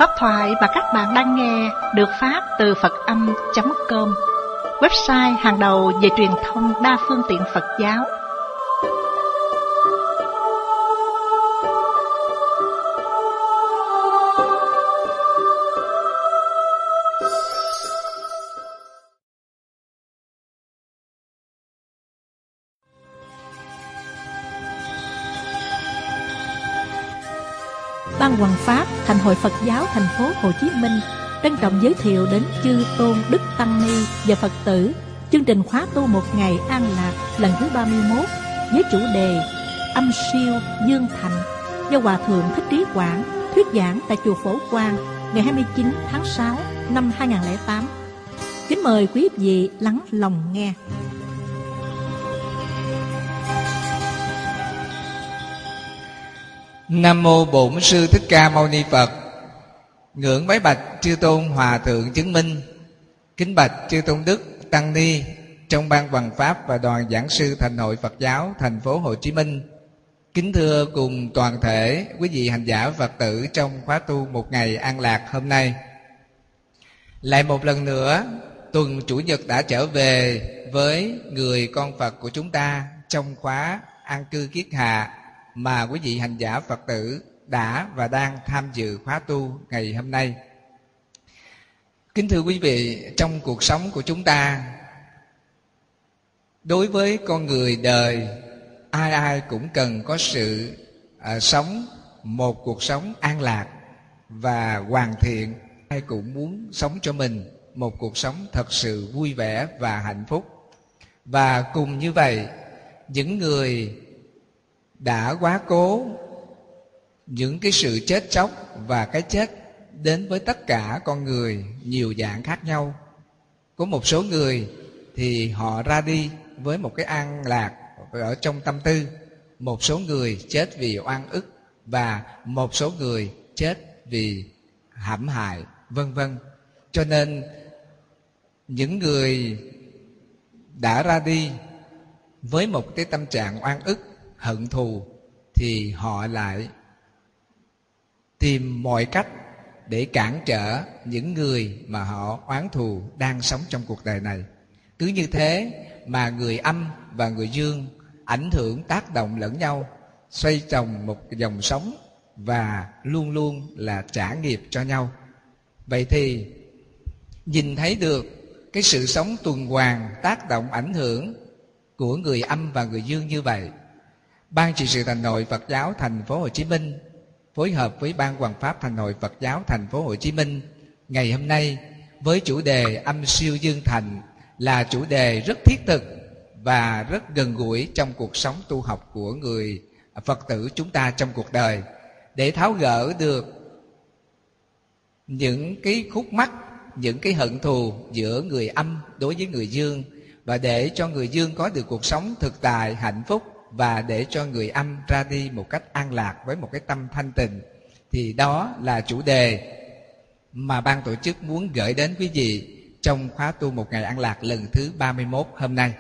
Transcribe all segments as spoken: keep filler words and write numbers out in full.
Pháp thoại mà các bạn đang nghe được phát từ Phật âm chấm com, website hàng đầu về truyền thông đa phương tiện Phật giáo. Ban Hoằng Pháp Thành hội Phật giáo thành phố Hồ Chí Minh trân trọng giới thiệu đến chư tôn đức tăng ni và Phật tử chương trình khóa tu một ngày an lạc lần thứ ba mươi mốt với chủ đề Âm siêu Dương Thành do Hòa thượng Thích Trí Quảng thuyết giảng tại chùa Phổ Quang ngày hai mươi chín tháng sáu năm hai nghìn không trăm lẻ tám. Kính mời quý vị lắng lòng nghe. Nam mô Bổn Sư Thích Ca Mâu Ni Phật. Ngưỡng bái bạch chư tôn hòa thượng chứng minh, kính bạch chư tôn đức tăng ni trong ban Hoằng Pháp và đoàn giảng sư Thành hội Phật giáo thành phố Hồ Chí Minh. Kính thưa cùng toàn thể quý vị hành giả Phật tử trong khóa tu một ngày an lạc hôm nay. Lại một lần nữa, tuần Chủ nhật đã trở về với người con Phật của chúng ta trong khóa an cư kiết hạ mà quý vị hành giả Phật tử đã và đang tham dự khóa tu ngày hôm nay. Kính thưa quý vị, trong cuộc sống của chúng ta, đối với con người đời, ai ai cũng cần có sự à, sống một cuộc sống an lạc và hoàn thiện. Ai cũng muốn sống cho mình một cuộc sống thật sự vui vẻ và hạnh phúc. Và cùng như vậy, những người đã quá cố những cái sự chết chóc và cái chết đến với tất cả con người nhiều dạng khác nhau. Có một số người thì họ ra đi với một cái an lạc ở trong tâm tư, một số người chết vì oan ức, và một số người chết vì hãm hại, vân vân. Cho nên những người đã ra đi với một cái tâm trạng oan ức, hận thù, thì họ lại tìm mọi cách để cản trở những người mà họ oán thù đang sống trong cuộc đời này. Cứ như thế mà người âm và người dương ảnh hưởng tác động lẫn nhau, xoay tròn một dòng sống và luôn luôn là trả nghiệp cho nhau. Vậy thì nhìn thấy được cái sự sống tuần hoàn, tác động ảnh hưởng của người âm và người dương như vậy, Ban trị sự Thành hội Phật giáo thành phố Hồ Chí Minh phối hợp với Ban Hoằng Pháp Thành hội Phật giáo thành phố Hồ Chí Minh ngày hôm nay với chủ đề Âm siêu Dương Thành là chủ đề rất thiết thực và rất gần gũi trong cuộc sống tu học của người Phật tử chúng ta trong cuộc đời, để tháo gỡ được những cái khúc mắc, những cái hận thù giữa người âm đối với người dương, và để cho người dương có được cuộc sống thực tại hạnh phúc, và để cho người âm ra đi một cách an lạc với một cái tâm thanh tịnh. Thì đó là chủ đề mà ban tổ chức muốn gửi đến quý vị trong khóa tu một ngày an lạc lần thứ ba mươi mốt hôm nay.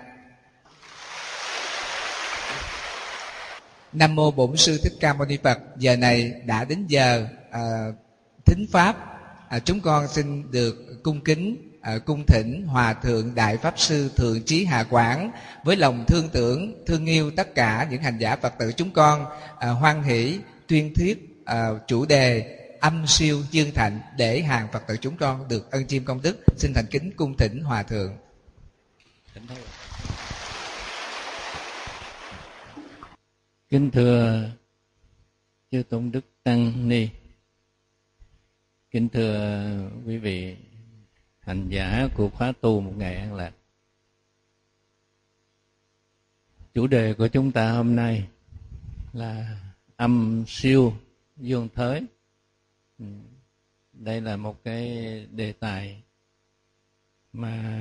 Nam mô Bổn Sư Thích Ca Mâu Ni Phật. Giờ này đã đến giờ à, thính pháp. à, Chúng con xin được cung kính À, cung thỉnh Hòa Thượng Đại Pháp Sư Thượng Trí Hà Quảng với lòng thương tưởng, thương yêu tất cả những hành giả Phật tử chúng con à, hoan hỷ tuyên thuyết à, chủ đề Âm siêu Dương Thạnh để hàng Phật tử chúng con được ân chiêm công đức. Xin thành kính cung thỉnh Hòa Thượng. Kính thưa chư tôn đức tăng ni, kính thưa quý vị hành giả của khóa tu một ngày an lạc. Chủ đề của chúng ta hôm nay là âm siêu dương thới. Đây là một cái đề tài mà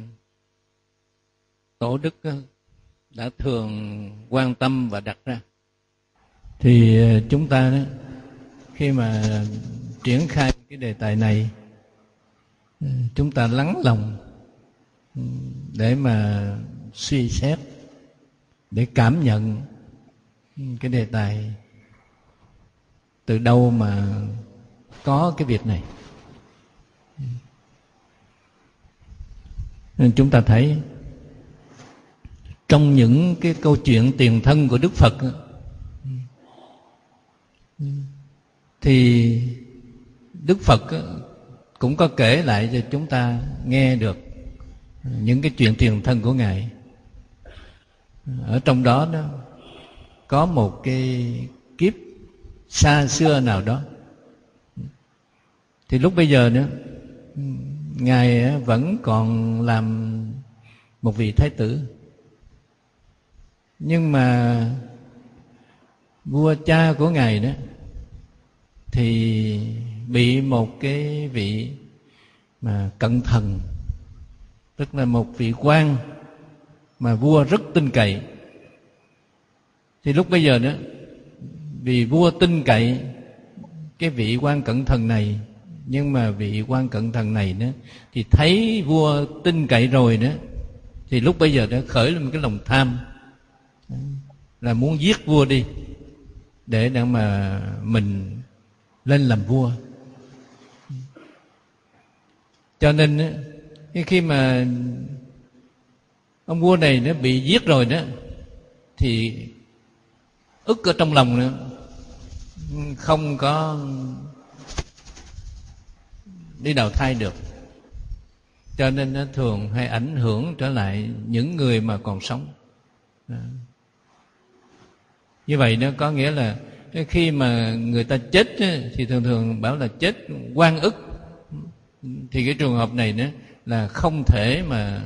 tổ đức đã thường quan tâm và đặt ra. Thì chúng ta khi mà triển khai cái đề tài này, chúng ta lắng lòng để mà suy xét, để cảm nhận cái đề tài từ đâu mà có cái việc này. Nên chúng ta thấy trong những cái câu chuyện tiền thân của Đức Phật thì Đức Phật cũng có kể lại cho chúng ta nghe được những cái chuyện tiền thân của Ngài. Ở trong đó đó có một cái kiếp xa xưa nào đó, thì lúc bây giờ nữa Ngài vẫn còn làm một vị thái tử, nhưng mà vua cha của Ngài đó thì bị một cái vị mà cận thần, tức là một vị quan mà vua rất tin cậy. Thì lúc bây giờ đó, vì vua tin cậy cái vị quan cận thần này, nhưng mà vị quan cận thần này đó thì thấy vua tin cậy rồi đó, thì lúc bây giờ đã khởi lên một cái lòng tham, là muốn giết vua đi để để mà mình lên làm vua. Cho nên khi mà ông vua này nó bị giết rồi đó, thì ức ở trong lòng nữa, không có đi đào thai được, cho nên nó thường hay ảnh hưởng trở lại những người mà còn sống. Đó. Như vậy nó có nghĩa là khi mà người ta chết thì thường thường bảo là chết oan ức, thì cái trường hợp này nữa là không thể mà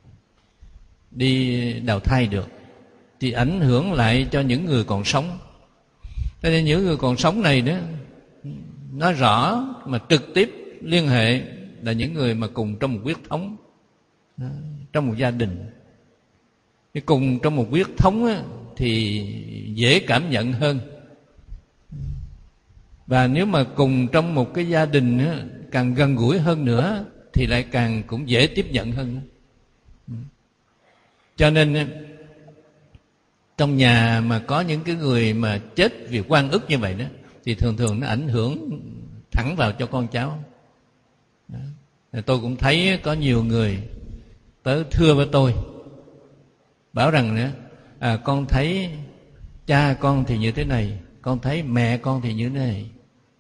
đi đào thai được, thì ảnh hưởng lại cho những người còn sống. Cho nên những người còn sống này đó, nó rõ mà trực tiếp liên hệ là những người mà cùng trong một huyết thống, trong một gia đình. Thì cùng trong một huyết thống á, thì dễ cảm nhận hơn. Và nếu mà cùng trong một cái gia đình á, càng gần gũi hơn nữa thì lại càng cũng dễ tiếp nhận hơn. Cho nên trong nhà mà có những cái người mà chết vì oan ức như vậy đó, thì thường thường nó ảnh hưởng thẳng vào cho con cháu. Đó. Tôi cũng thấy có nhiều người tới thưa với tôi, bảo rằng nữa, à, con thấy cha con thì như thế này, con thấy mẹ con thì như thế này.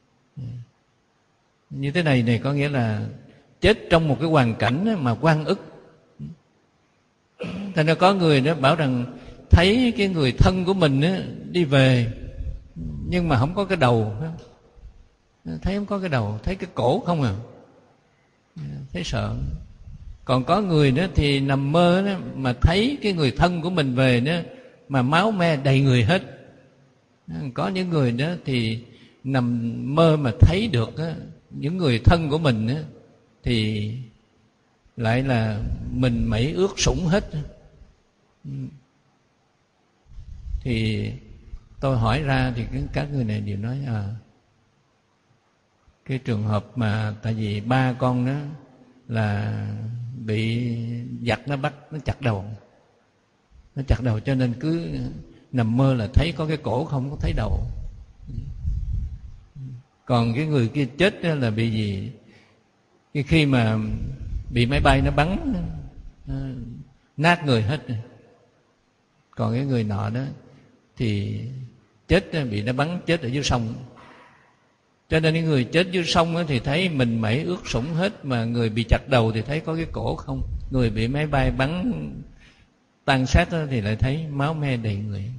Như thế này này có nghĩa là chết trong một cái hoàn cảnh mà oan ức. Thành ra có người đó bảo rằng thấy cái người thân của mình á, đi về nhưng mà không có cái đầu, thấy không có cái đầu, thấy cái cổ không à, thấy sợ. Còn có người đó thì nằm mơ đó, mà thấy cái người thân của mình về đó mà máu me đầy người hết. Có những người đó thì nằm mơ mà thấy được đó, những người thân của mình đó, thì lại là mình mẩy ướt sũng hết. Thì tôi hỏi ra thì các người này đều nói à, cái trường hợp mà tại vì ba con đó là bị giặc nó bắt, nó chặt đầu, nó chặt đầu, cho nên cứ nằm mơ là thấy có cái cổ không có thấy đầu. Còn cái người kia chết là bị gì? Cái khi mà bị máy bay nó bắn nó nát người hết. Còn cái người nọ đó thì chết, bị nó bắn chết ở dưới sông. Cho nên những người chết dưới sông thì thấy mình mẩy ướt sũng hết, mà người bị chặt đầu thì thấy có cái cổ không. Người bị máy bay bắn tan xác thì lại thấy máu me đầy người.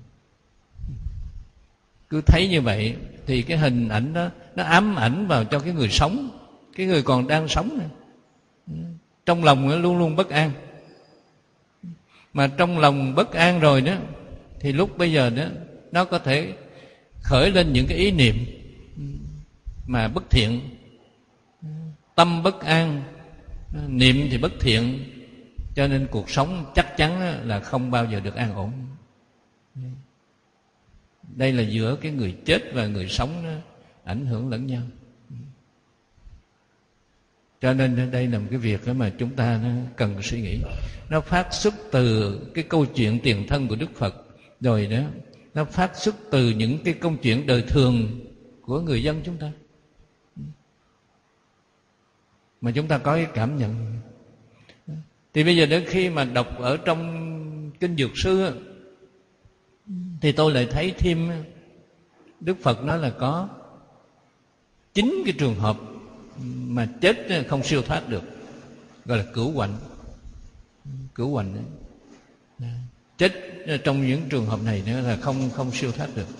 Cứ thấy như vậy thì cái hình ảnh đó nó ám ảnh vào cho cái người sống, cái người còn đang sống này. Trong lòng nó luôn luôn bất an. Mà trong lòng bất an rồi đó thì lúc bây giờ đó nó có thể khởi lên những cái ý niệm mà bất thiện. Tâm bất an, niệm thì bất thiện, cho nên cuộc sống chắc chắn là không bao giờ được an ổn. Đây là giữa cái người chết và người sống nó ảnh hưởng lẫn nhau. Cho nên đây là một cái việc mà chúng ta cần suy nghĩ. Nó phát xuất từ cái câu chuyện tiền thân của Đức Phật, rồi đó nó phát xuất từ những cái câu chuyện đời thường của người dân chúng ta. mà chúng ta có cái cảm nhận. Thì bây giờ đến khi mà đọc ở trong Kinh Dược Sư thì tôi lại thấy thêm Đức Phật nói là có chín cái trường hợp mà chết không siêu thoát được, gọi là cửu hoạnh. Cửu hoạnh đấy. Chết trong những trường hợp này nữa là không không siêu thoát được.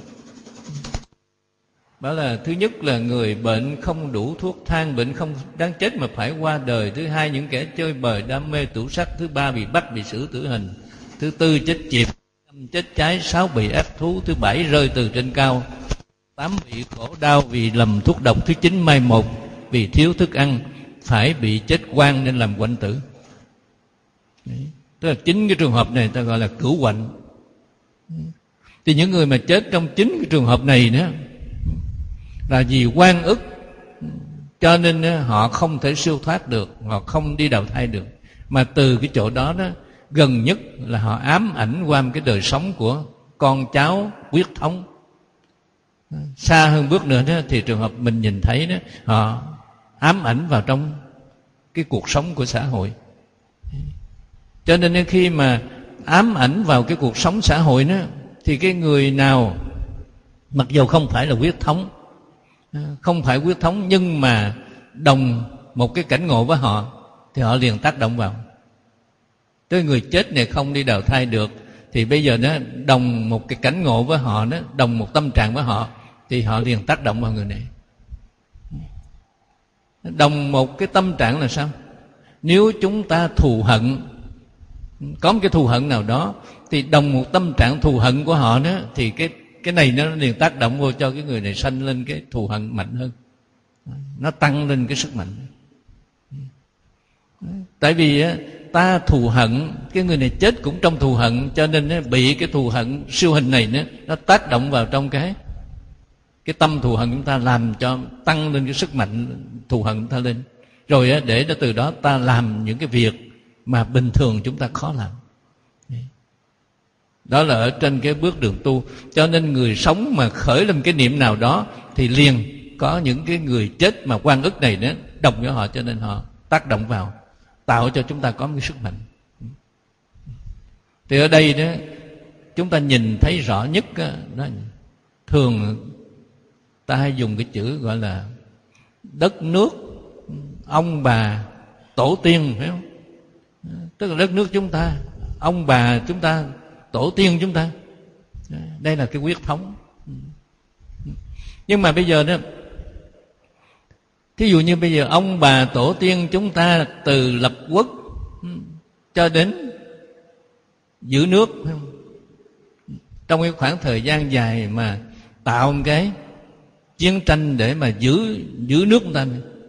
Đó là thứ nhất là người bệnh không đủ thuốc thang, bệnh không đáng chết mà phải qua đời. Thứ hai, những kẻ chơi bời đam mê tửu sắc. Thứ ba, bị bắt bị xử tử hình. Thứ tư, chết chìm. Năm, chết cháy. Sáu, bị ác thú. Thứ bảy, rơi từ trên cao. Tám, bị khổ đau vì lầm thuốc độc. Thứ chín, mai một vì thiếu thức ăn, phải bị chết oan nên làm quạnh tử. Đấy. Tức là chín cái trường hợp này ta gọi là cửu hoạnh. Thì những người mà chết trong chín cái trường hợp này nữa là vì oan ức, cho nên họ không thể siêu thoát được, họ không đi đầu thai được. Mà từ cái chỗ đó đó, gần nhất là họ ám ảnh qua cái đời sống của con cháu huyết thống. Xa hơn bước nữa đó, thì trường hợp mình nhìn thấy đó, họ ám ảnh vào trong cái cuộc sống của xã hội. Cho nên khi mà ám ảnh vào cái cuộc sống xã hội đó, thì cái người nào mặc dù không phải là huyết thống, không phải huyết thống, nhưng mà đồng một cái cảnh ngộ với họ, thì họ liền tác động vào. Tới người chết này không đi đầu thai được, thì bây giờ nó đồng một cái cảnh ngộ với họ, nó đồng một tâm trạng với họ, thì họ liền tác động vào người này. Đồng một cái tâm trạng là sao? Nếu chúng ta thù hận, có một cái thù hận nào đó, thì đồng một tâm trạng thù hận của họ đó, thì cái cái này nó liền tác động vô cho cái người này sanh lên cái thù hận mạnh hơn, nó tăng lên cái sức mạnh. Tại vì ta thù hận, cái người này chết cũng trong thù hận, cho nên bị cái thù hận siêu hình này nó, nó tác động vào trong cái cái tâm thù hận chúng ta, làm cho tăng lên cái sức mạnh thù hận chúng ta lên, rồi để từ đó ta làm những cái việc mà bình thường chúng ta khó làm. Đó là ở trên cái bước đường tu. Cho nên người sống mà khởi lên cái niệm nào đó, thì liền có những cái người chết mà oan ức này nữa đồng với họ, cho nên họ tác động vào, tạo cho chúng ta có một cái sức mạnh. Thì ở đây đó, chúng ta nhìn thấy rõ nhất đó, thường ta hay dùng cái chữ gọi là đất nước, ông bà, tổ tiên, phải không? Tức là đất nước chúng ta, ông bà chúng ta, tổ tiên chúng ta. Đây là cái huyết thống. Nhưng mà bây giờ đó, thí dụ như bây giờ ông bà tổ tiên chúng ta từ lập quốc cho đến giữ nước, phải không? Trong cái khoảng thời gian dài mà tạo một cái chiến tranh để mà giữ giữ nước chúng ta,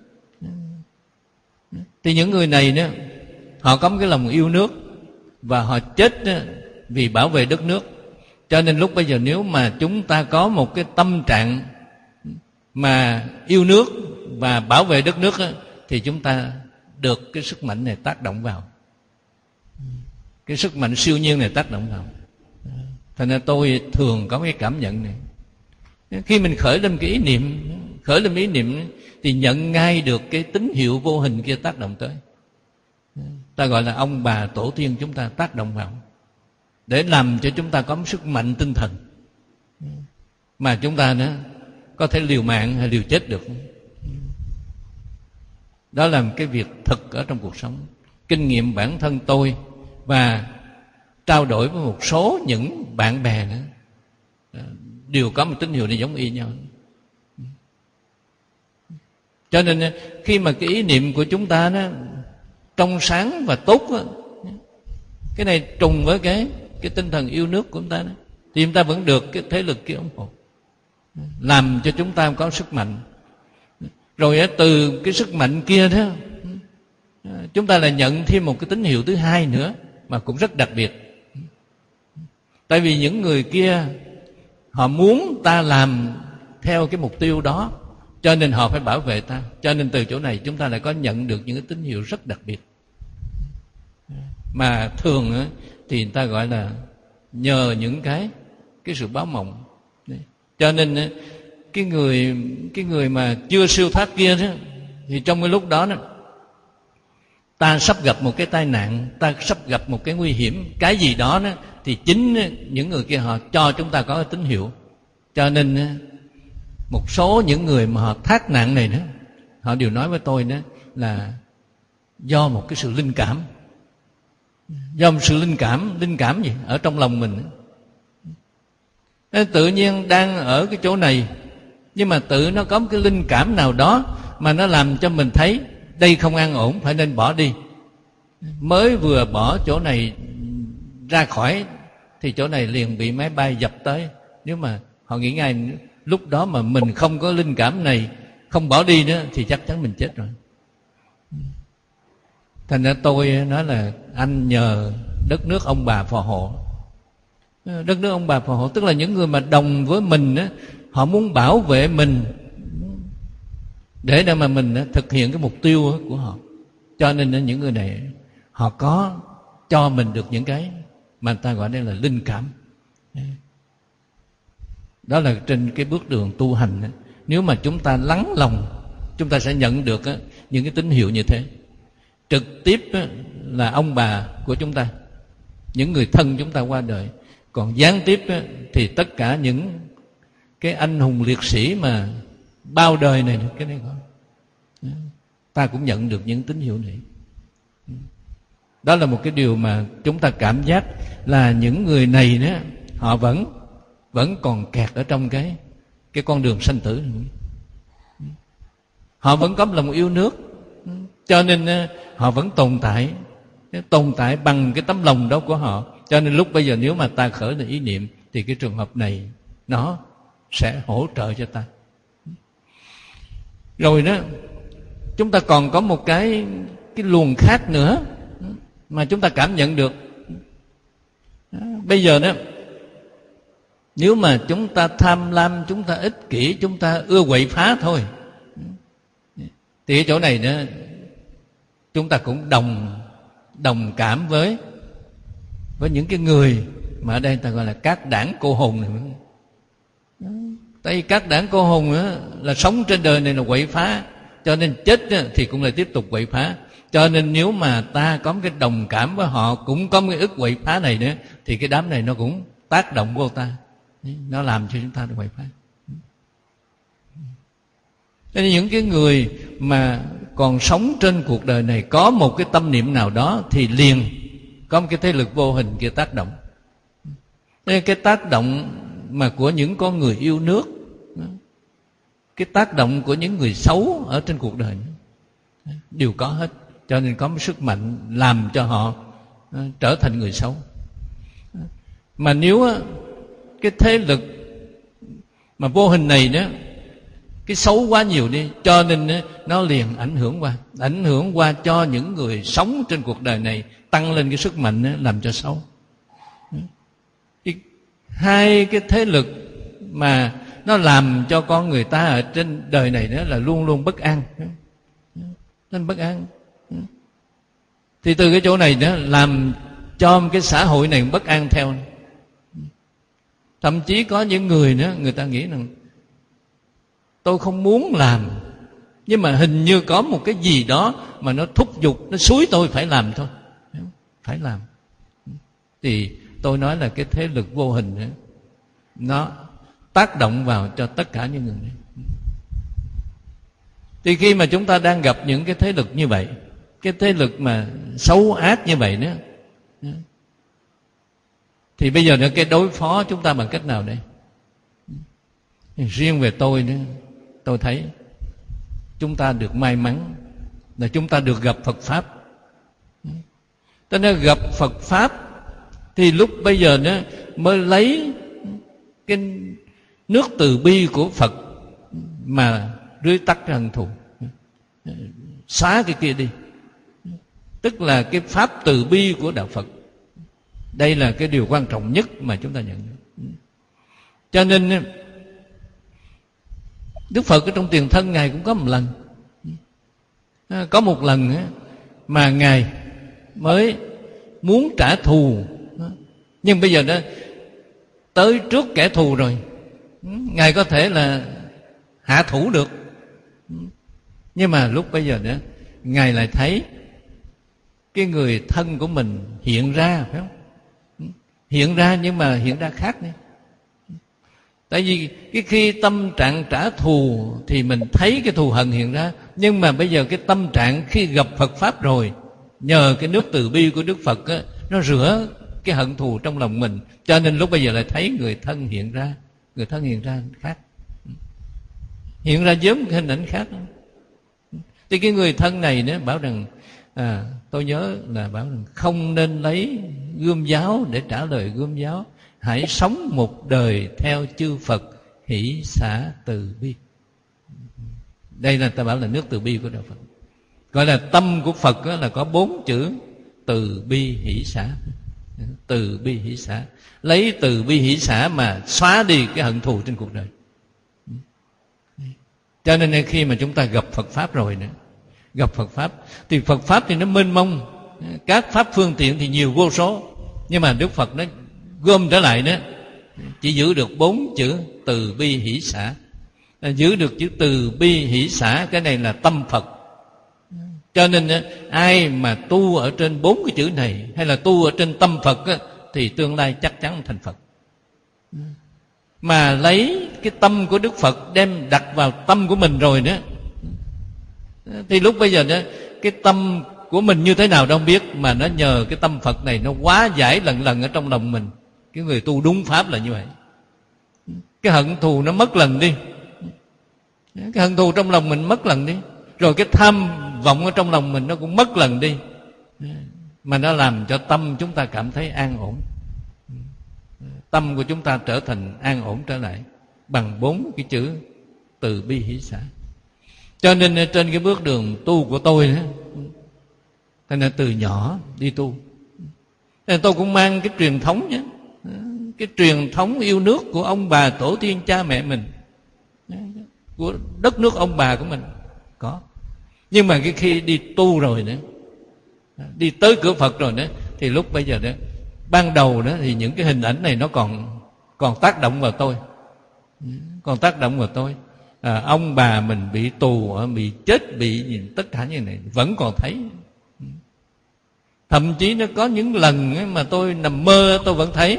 thì những người này đó, họ có một cái lòng yêu nước và họ chết đó, vì bảo vệ đất nước. Cho nên lúc bây giờ nếu mà chúng ta có một cái tâm trạng mà yêu nước và bảo vệ đất nước đó, thì chúng ta được cái sức mạnh này tác động vào, cái sức mạnh siêu nhiên này tác động vào. Thành ra tôi thường có cái cảm nhận này, khi mình khởi lên cái ý niệm, khởi lên ý niệm thì nhận ngay được cái tín hiệu vô hình kia tác động tới. Ta gọi là ông bà tổ tiên chúng ta tác động vào, để làm cho chúng ta có một sức mạnh tinh thần mà chúng ta nữa có thể liều mạng hay liều chết được. Đó là một cái việc thực ở trong cuộc sống. Kinh nghiệm bản thân tôi và trao đổi với một số những bạn bè nữa, đều có một tín hiệu này giống y nhau. Cho nên khi mà cái ý niệm của chúng ta đó trong sáng và tốt đó, cái này trùng với cái cái tinh thần yêu nước của chúng ta đó, thì chúng ta vẫn được cái thế lực kia ủng hộ, làm cho chúng ta có sức mạnh. Rồi từ cái sức mạnh kia đó, chúng ta lại nhận thêm một cái tín hiệu thứ hai nữa mà cũng rất đặc biệt. Tại vì những người kia họ muốn ta làm theo cái mục tiêu đó, cho nên họ phải bảo vệ ta. Cho nên từ chỗ này chúng ta lại có nhận được những cái tín hiệu rất đặc biệt, mà thường thì người ta gọi là nhờ những cái cái sự báo mộng. Cho nên cái người cái người mà chưa siêu thoát kia đó, thì trong cái lúc đó, đó ta sắp gặp một cái tai nạn, ta sắp gặp một cái nguy hiểm, cái gì đó, đó thì chính những người kia họ cho chúng ta có cái tín hiệu. Cho nên một số những người mà họ thác nạn này đó, họ đều nói với tôi đó là do một cái sự linh cảm. Do một sự linh cảm. Linh cảm gì? Ở trong lòng mình. Nên tự nhiên đang ở cái chỗ này, nhưng mà tự nó có một cái linh cảm nào đó mà nó làm cho mình thấy đây không an ổn, phải nên bỏ đi. Mới vừa bỏ chỗ này ra khỏi thì chỗ này liền bị máy bay dập tới. Nếu mà họ nghĩ ngay lúc đó mà mình không có linh cảm này, không bỏ đi nữa, thì chắc chắn mình chết rồi. Thành ra tôi nói là anh nhờ đất nước ông bà phò hộ. Đất nước ông bà phò hộ tức là những người mà đồng với mình đó, họ muốn bảo vệ mình để để mà mình thực hiện cái mục tiêu của họ. Cho nên những người này họ có cho mình được những cái mà người ta gọi đây là linh cảm. Đó là trên cái bước đường tu hành. Nếu mà chúng ta lắng lòng, chúng ta sẽ nhận được những cái tín hiệu như thế. Trực tiếp là ông bà của chúng ta, những người thân chúng ta qua đời. Còn gián tiếp thì tất cả những cái anh hùng liệt sĩ mà bao đời này, cái này có, ta cũng nhận được những tín hiệu này. Đó là một cái điều mà chúng ta cảm giác là những người này đó, họ vẫn vẫn còn kẹt ở trong cái cái con đường sanh tử. Họ vẫn có lòng yêu nước, cho nên họ vẫn tồn tại, tồn tại bằng cái tấm lòng đó của họ. Cho nên lúc bây giờ nếu mà ta khởi lên ý niệm thì cái trường hợp này nó sẽ hỗ trợ cho ta. Rồi đó, chúng ta còn có một cái cái luồng khác nữa mà chúng ta cảm nhận được. Bây giờ đó, nếu mà chúng ta tham lam, chúng ta ích kỷ, chúng ta ưa quậy phá thôi, thì ở chỗ này đó chúng ta cũng đồng đồng cảm với với những cái người mà ở đây ta gọi là các đảng cô hồn này. Tại vì các đảng cô hồn đó, là sống trên đời này là quậy phá, cho nên chết thì cũng lại tiếp tục quậy phá. Cho nên nếu mà ta có một cái đồng cảm với họ, cũng có một cái ức quậy phá này nữa, thì cái đám này nó cũng tác động vô ta, nó làm cho chúng ta được quậy phá. Cho nên những cái người mà còn sống trên cuộc đời này có một cái tâm niệm nào đó thì liền có một cái thế lực vô hình kia tác động. Nên cái tác động mà của những con người yêu nước, cái tác động của những người xấu ở trên cuộc đời đều có hết. Cho nên có một sức mạnh làm cho họ trở thành người xấu. Mà nếu cái thế lực mà vô hình này đó, cái xấu quá nhiều đi, cho nên nó liền ảnh hưởng qua ảnh hưởng qua cho những người sống trên cuộc đời này, tăng lên cái sức mạnh làm cho xấu. Thì hai cái thế lực mà nó làm cho con người ta ở trên đời này đó là luôn luôn bất an, nên bất an. Thì từ cái chỗ này đó làm cho cái xã hội này bất an theo. Thậm chí có những người nữa, người ta nghĩ rằng tôi không muốn làm, nhưng mà hình như có một cái gì đó mà nó thúc giục, nó xúi tôi phải làm thôi, phải làm. Thì tôi nói là cái thế lực vô hình đó, nó tác động vào cho tất cả những người này. Thì khi mà chúng ta đang gặp những cái thế lực như vậy, cái thế lực mà xấu ác như vậy nữa, thì bây giờ nữa cái đối phó chúng ta bằng cách nào đây? Riêng về tôi nữa, tôi thấy chúng ta được may mắn là chúng ta được gặp Phật Pháp. Cho nên gặp Phật Pháp thì lúc bây giờ nữa mới lấy cái nước từ bi của Phật mà rưới tắt cái hận thù, xóa cái kia đi. Tức là cái pháp từ bi của Đạo Phật. Đây là cái điều quan trọng nhất mà chúng ta nhận được. Cho nên Đức Phật ở trong tiền thân Ngài cũng có một lần, có một lần mà Ngài mới muốn trả thù, nhưng bây giờ đó tới trước kẻ thù rồi, Ngài có thể là hạ thủ được. Nhưng mà lúc bây giờ đó Ngài lại thấy cái người thân của mình hiện ra, phải không? Hiện ra nhưng mà hiện ra khác nữa. Tại vì cái khi tâm trạng trả thù thì mình thấy cái thù hận hiện ra, nhưng mà bây giờ cái tâm trạng khi gặp Phật Pháp rồi, nhờ cái nước từ bi của Đức Phật á, nó rửa cái hận thù trong lòng mình, cho nên lúc bây giờ lại thấy người thân hiện ra. Người thân hiện ra khác, hiện ra với một hình ảnh khác. Thì cái người thân này nó bảo rằng, à, tôi nhớ là bảo rằng không nên lấy gươm giáo để trả lời gươm giáo, hãy sống một đời theo chư Phật hỷ xả từ bi. Đây là ta bảo là nước từ bi của Đạo Phật. Gọi là tâm của Phật là có bốn chữ từ bi hỷ xả. Từ bi hỷ xả, lấy từ bi hỷ xả mà xóa đi cái hận thù trên cuộc đời. Cho nên khi mà chúng ta gặp Phật Pháp rồi nữa, gặp Phật Pháp thì Phật Pháp thì nó mênh mông, các pháp phương tiện thì nhiều vô số, nhưng mà Đức Phật nó gom trở lại đó, chỉ giữ được bốn chữ từ bi hỷ xả. Giữ được chữ từ bi hỷ xả, cái này là tâm Phật. Cho nên ai mà tu ở trên bốn cái chữ này, hay là tu ở trên tâm Phật á, thì tương lai chắc chắn thành Phật. Mà lấy cái tâm của Đức Phật đem đặt vào tâm của mình rồi đó, thì lúc bây giờ đó, cái tâm của mình như thế nào đâu biết, mà nó nhờ cái tâm Phật này nó hóa giải lần lần ở trong lòng mình. Cái người tu đúng pháp là như vậy. Cái hận thù nó mất lần đi, cái hận thù trong lòng mình mất lần đi, rồi cái tham vọng ở trong lòng mình nó cũng mất lần đi, mà nó làm cho tâm chúng ta cảm thấy an ổn. Tâm của chúng ta trở thành an ổn trở lại bằng bốn cái chữ từ bi hỷ xả. Cho nên trên cái bước đường tu của tôi đó, thế nên từ nhỏ đi tu, thế nên tôi cũng mang cái truyền thống nhé, cái truyền thống yêu nước của ông bà tổ tiên cha mẹ mình, của đất nước ông bà của mình có. Nhưng mà cái khi đi tu rồi nữa, đi tới cửa Phật rồi nữa, thì lúc bây giờ đó, ban đầu đó thì những cái hình ảnh này nó còn còn tác động vào tôi, còn tác động vào tôi. À, ông bà mình bị tù, bị chết, bị gì, tất cả như này vẫn còn thấy. Thậm chí nó có những lần mà tôi nằm mơ tôi vẫn thấy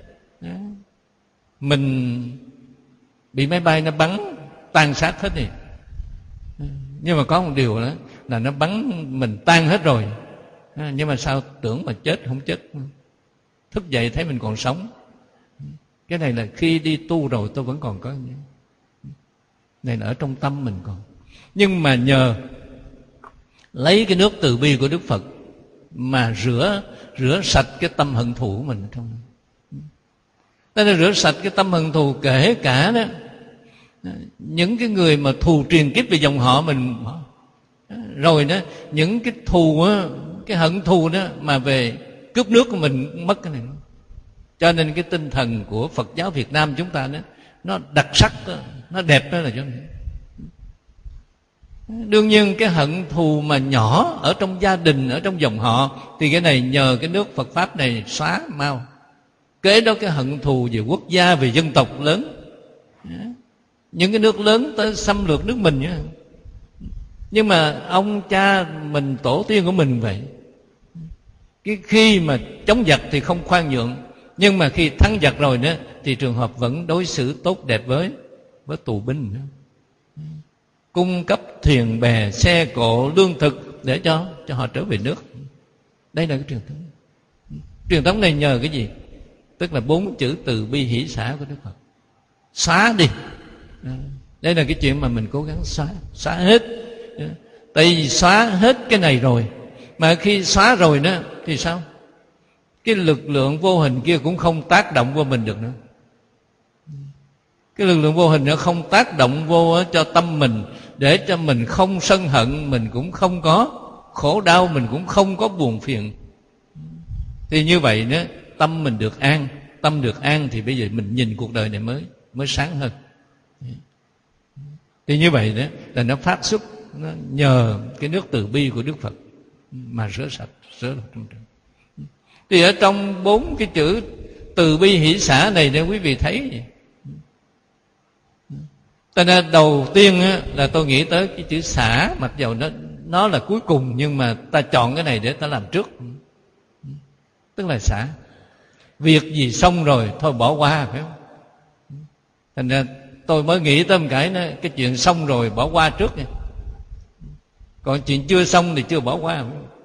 mình bị máy bay nó bắn tan xác hết đi. Nhưng mà có một điều đó là nó bắn mình tan hết rồi, nhưng mà sao tưởng mà chết không chết, thức dậy thấy mình còn sống. Cái này là khi đi tu rồi tôi vẫn còn có, này là ở trong tâm mình còn. Nhưng mà nhờ lấy cái nước từ bi của Đức Phật mà rửa rửa sạch cái tâm hận thù của mình trong. Đây là rửa sạch cái tâm hận thù, kể cả đó những cái người mà thù truyền kiếp về dòng họ mình rồi đó, những cái thù đó, cái hận thù đó mà về cướp nước của mình mất cái này. Cho nên cái tinh thần của Phật giáo Việt Nam chúng ta đó, nó đặc sắc đó, nó đẹp đó là chỗ này. Đương nhiên cái hận thù mà nhỏ ở trong gia đình, ở trong dòng họ, thì cái này nhờ cái nước Phật Pháp này xóa mau. Kế đó cái hận thù về quốc gia, về dân tộc lớn, những cái nước lớn tới xâm lược nước mình nhá. Nhưng mà ông cha mình, tổ tiên của mình vậy, cái khi mà chống giặc thì không khoan nhượng, nhưng mà khi thắng giặc rồi nữa thì trường hợp vẫn đối xử tốt đẹp với với tù binh nữa. Cung cấp thuyền bè, xe cộ, lương thực để cho cho họ trở về nước. Đây là cái truyền thống. Truyền thống này nhờ cái gì? Tức là bốn chữ từ bi hỷ xả của Đức Phật. Xóa đi. Đây là cái chuyện mà mình cố gắng xóa, xóa hết. Tại vì xóa hết cái này rồi, mà khi xóa rồi đó thì sao? Cái lực lượng vô hình kia cũng không tác động vô mình được nữa. Cái lực lượng vô hình nó không tác động vô cho tâm mình, để cho mình không sân hận, mình cũng không có khổ đau, mình cũng không có buồn phiền. Thì như vậy đó, tâm mình được an. Tâm được an thì bây giờ mình nhìn cuộc đời này mới mới sáng hơn. Thì như vậy đó là nó phát xuất, nó nhờ cái nước từ bi của Đức Phật mà rửa sạch, rửa được trong trường. Thì ở trong bốn cái chữ từ bi hỷ xả này để quý vị thấy gì? Cho nên đầu tiên á, là tôi nghĩ tới cái chữ xả, mặc dầu nó nó là cuối cùng, nhưng mà ta chọn cái này để ta làm trước, tức là xả. Việc gì xong rồi thôi bỏ qua, phải không? Thành ra tôi mới nghĩ tới một cái đó, cái chuyện xong rồi bỏ qua trước nha. Còn chuyện chưa xong thì chưa bỏ qua, phải không?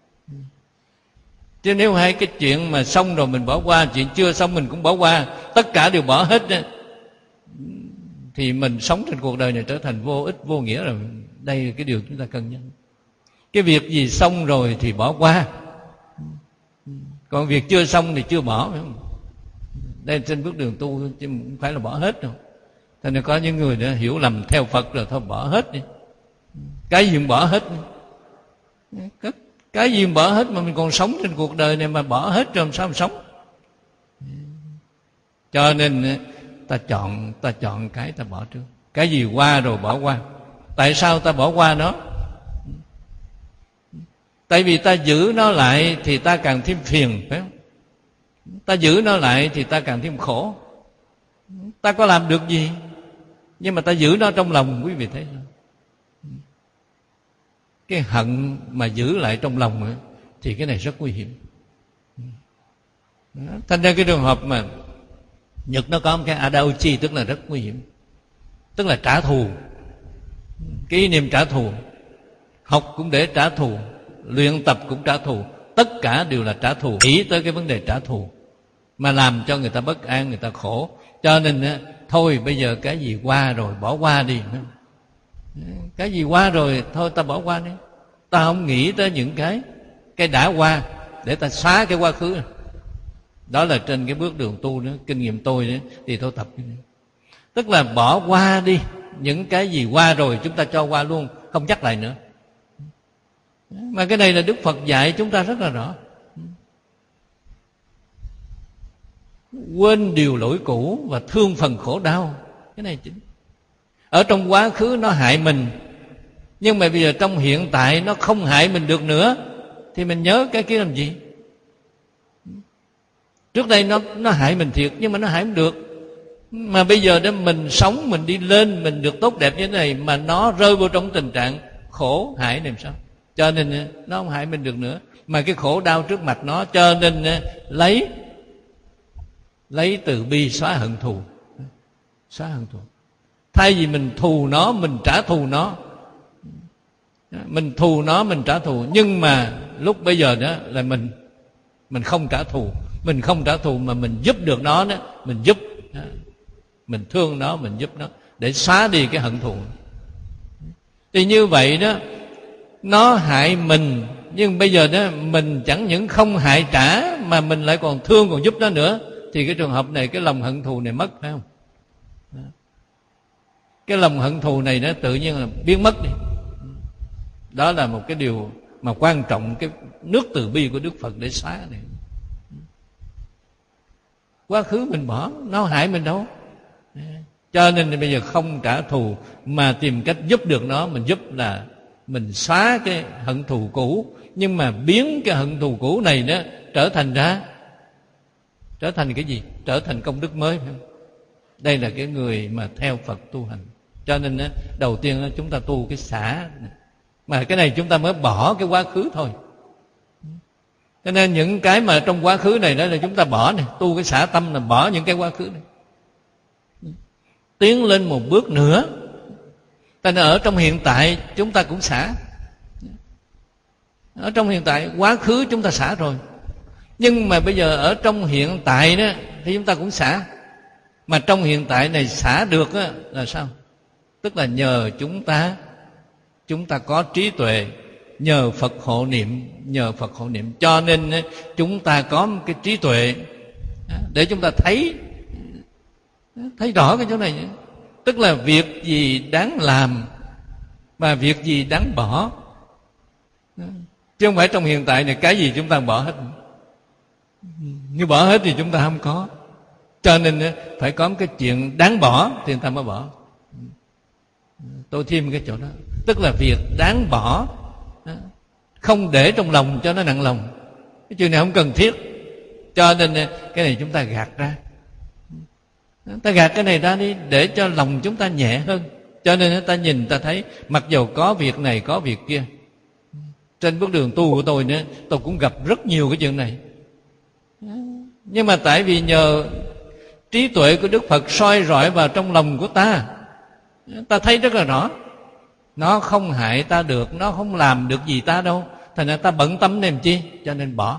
Chứ nếu hai cái chuyện mà xong rồi mình bỏ qua, chuyện chưa xong mình cũng bỏ qua, tất cả đều bỏ hết đó, thì mình sống trên cuộc đời này trở thành vô ích, vô nghĩa rồi. Đây là cái điều chúng ta cần nhớ. Cái việc gì xong rồi thì bỏ qua, còn việc chưa xong thì chưa bỏ, phải không? Đây trên bước đường tu chứ không phải là bỏ hết đâu. Thế nên có những người đã hiểu lầm theo Phật rồi thôi bỏ hết đi. Cái gì cũng bỏ hết đi. Cái, cái gì cũng bỏ hết mà mình còn sống trên cuộc đời này mà bỏ hết rồi làm sao mà sống? Cho nên ta chọn ta chọn cái ta bỏ trước. Cái gì qua rồi bỏ qua. Tại sao ta bỏ qua nó? Tại vì ta giữ nó lại thì ta càng thêm phiền, phải không? Ta giữ nó lại thì ta càng thêm khổ. Ta có làm được gì, nhưng mà ta giữ nó trong lòng, quý vị thấy không? Cái hận mà giữ lại trong lòng ấy, thì cái này rất nguy hiểm. Thành ra cái trường hợp mà Nhật nó có một cái adaochi, tức là rất nguy hiểm, tức là trả thù. Cái ý niệm trả thù, học cũng để trả thù, luyện tập cũng trả thù, tất cả đều là trả thù. Nghĩ tới cái vấn đề trả thù mà làm cho người ta bất an, người ta khổ. Cho nên thôi bây giờ cái gì qua rồi bỏ qua đi. Cái gì qua rồi thôi ta bỏ qua đi. Ta không nghĩ tới những cái cái đã qua để ta xóa cái quá khứ. Đó là trên cái bước đường tu đó, kinh nghiệm tôi đó, thì tôi tập cái này. Tức là bỏ qua đi. Những cái gì qua rồi chúng ta cho qua luôn, không nhắc lại nữa. Mà cái này là Đức Phật dạy chúng ta rất là rõ. Quên điều lỗi cũ và thương phần khổ đau. Cái này chính. Ở trong quá khứ nó hại mình, nhưng mà bây giờ trong hiện tại nó không hại mình được nữa, thì mình nhớ cái kia làm gì? Trước đây nó nó hại mình thiệt, nhưng mà nó hại không được. Mà bây giờ để mình sống, mình đi lên, mình được tốt đẹp như thế này, mà nó rơi vô trong tình trạng khổ hại này làm sao? Cho nên nó không hại mình được nữa, mà cái khổ đau trước mặt nó. Cho nên lấy lấy từ bi xóa hận thù. Xóa hận thù. Thay vì mình thù nó, mình trả thù nó. Mình thù nó, mình trả thù. Nhưng mà lúc bây giờ đó là mình Mình không trả thù. Mình không trả thù mà mình giúp được nó đó. Mình giúp, mình thương nó, mình giúp nó, để xóa đi cái hận thù. Thì như vậy đó, nó hại mình, nhưng bây giờ đó mình chẳng những không hại trả, mà mình lại còn thương, còn giúp nó nữa. Thì cái trường hợp này, cái lòng hận thù này mất, phải không? Cái lòng hận thù này nó tự nhiên là biến mất đi. Đó là một cái điều mà quan trọng, cái nước từ bi của Đức Phật để xóa này. Quá khứ mình bỏ, nó hại mình đâu. Cho nên bây giờ không trả thù, mà tìm cách giúp được nó. Mình giúp là mình xóa cái hận thù cũ, nhưng mà biến cái hận thù cũ này đó trở thành ra Trở thành cái gì? Trở thành công đức mới, phải không? Đây là cái người mà theo Phật tu hành. Cho nên đó, đầu tiên đó, chúng ta tu cái xả. Mà cái này chúng ta mới bỏ cái quá khứ thôi. Cho nên những cái mà trong quá khứ này đó là chúng ta bỏ này. Tu cái xả tâm là bỏ những cái quá khứ này, tiến lên một bước nữa. Tại nên ở trong hiện tại chúng ta cũng xả. Ở trong hiện tại quá khứ chúng ta xả rồi, nhưng mà bây giờ ở trong hiện tại đó thì chúng ta cũng xả. Mà trong hiện tại này xả được đó, là sao? Tức là nhờ chúng ta Chúng ta có trí tuệ, nhờ Phật hộ niệm, nhờ Phật hộ niệm, cho nên chúng ta có một cái trí tuệ để chúng ta thấy thấy rõ cái chỗ này. Tức là việc gì đáng làm và việc gì đáng bỏ, chứ không phải trong hiện tại này cái gì chúng ta bỏ hết. Như bỏ hết thì chúng ta không có. Cho nên phải có một cái chuyện đáng bỏ thì người ta mới bỏ. Tôi thêm cái chỗ đó, tức là việc đáng bỏ, không để trong lòng cho nó nặng lòng. Cái chuyện này không cần thiết. Cho nên cái này chúng ta gạt ra. Ta gạt cái này ra đi, để cho lòng chúng ta nhẹ hơn. Cho nên ta nhìn ta thấy, mặc dù có việc này có việc kia, Trên bước đường tu của tôi nữa, tôi cũng gặp rất nhiều cái chuyện này. Nhưng mà tại vì nhờ trí tuệ của Đức Phật soi rọi vào trong lòng của ta, ta thấy rất là rõ, nó không hại ta được, nó không làm được gì ta đâu, thành ra ta bận tâm làm chi, cho nên bỏ.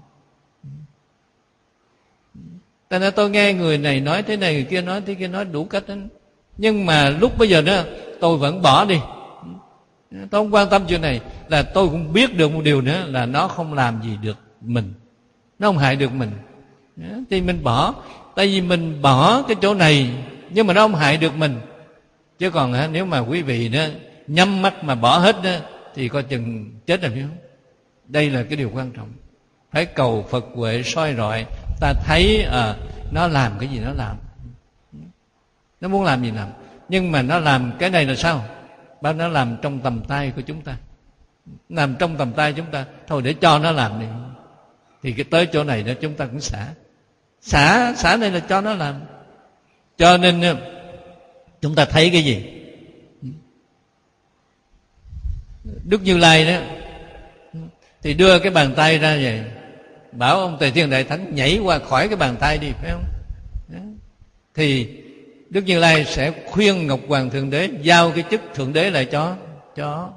Thành ra tôi nghe người này nói thế này, người kia nói thế kia, nói đủ cách đó. Nhưng mà lúc bây giờ đó tôi vẫn bỏ đi, tôi không quan tâm chuyện này. Là tôi cũng biết được một điều nữa, là nó không làm gì được mình, nó không hại được mình, thì mình bỏ. Tại vì mình bỏ cái chỗ này, nhưng mà nó không hại được mình. Chứ còn nếu mà quý vị đó nhắm mắt mà bỏ hết đó, thì coi chừng chết rồi, phải không? Đây là cái điều quan trọng. Phải cầu Phật huệ soi rọi, ta thấy à, nó làm cái gì nó làm, nó muốn làm gì làm. Nhưng mà nó làm cái này là sao? Bao nó làm trong tầm tay của chúng ta, nằm trong tầm tay chúng ta, thôi để cho nó làm đi. Thì cái tới chỗ này đó chúng ta cũng xả. Xả, xả này là cho nó làm. Cho nên chúng ta thấy cái gì? Đức Như Lai đó thì đưa cái bàn tay ra vậy, bảo ông Tề Thiên Đại Thánh nhảy qua khỏi cái bàn tay đi, phải không? Đó. Thì Đức Như Lai sẽ khuyên Ngọc Hoàng Thượng Đế giao cái chức Thượng Đế lại cho cho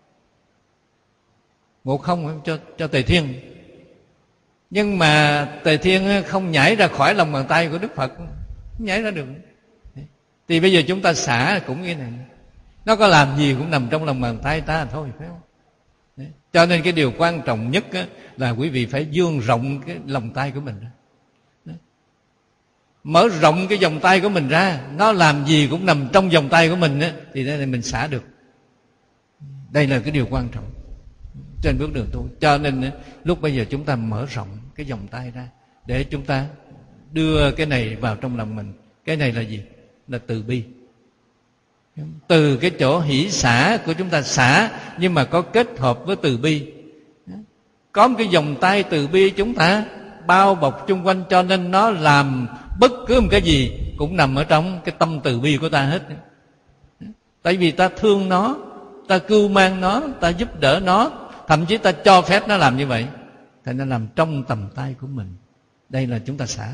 Ngộ Không, cho cho Tề Thiên. Nhưng mà Tề Thiên không nhảy ra khỏi lòng bàn tay của Đức Phật, không nhảy ra được. Thì bây giờ chúng ta xả cũng như này, nó có làm gì cũng nằm trong lòng bàn tay ta thôi, phải không? Đấy. Cho nên cái điều quan trọng nhất là quý vị phải vươn rộng cái lòng tay của mình ra. Đấy. Mở rộng cái vòng tay của mình ra, nó làm gì cũng nằm trong vòng tay của mình á, thì đây là mình xả được. Đây là cái điều quan trọng trên bước đường tu. Cho nên lúc bây giờ chúng ta mở rộng cái vòng tay ra, để chúng ta đưa cái này vào trong lòng mình. Cái này là gì? Là từ bi. Từ cái chỗ hỷ xả của chúng ta xả, nhưng mà có kết hợp với từ bi. Có một cái vòng tay từ bi chúng ta bao bọc chung quanh, cho nên nó làm bất cứ một cái gì cũng nằm ở trong cái tâm từ bi của ta hết. Tại vì ta thương nó, ta cưu mang nó, ta giúp đỡ nó, thậm chí ta cho phép nó làm như vậy, thì nó nằm trong tầm tay của mình. Đây là chúng ta xả.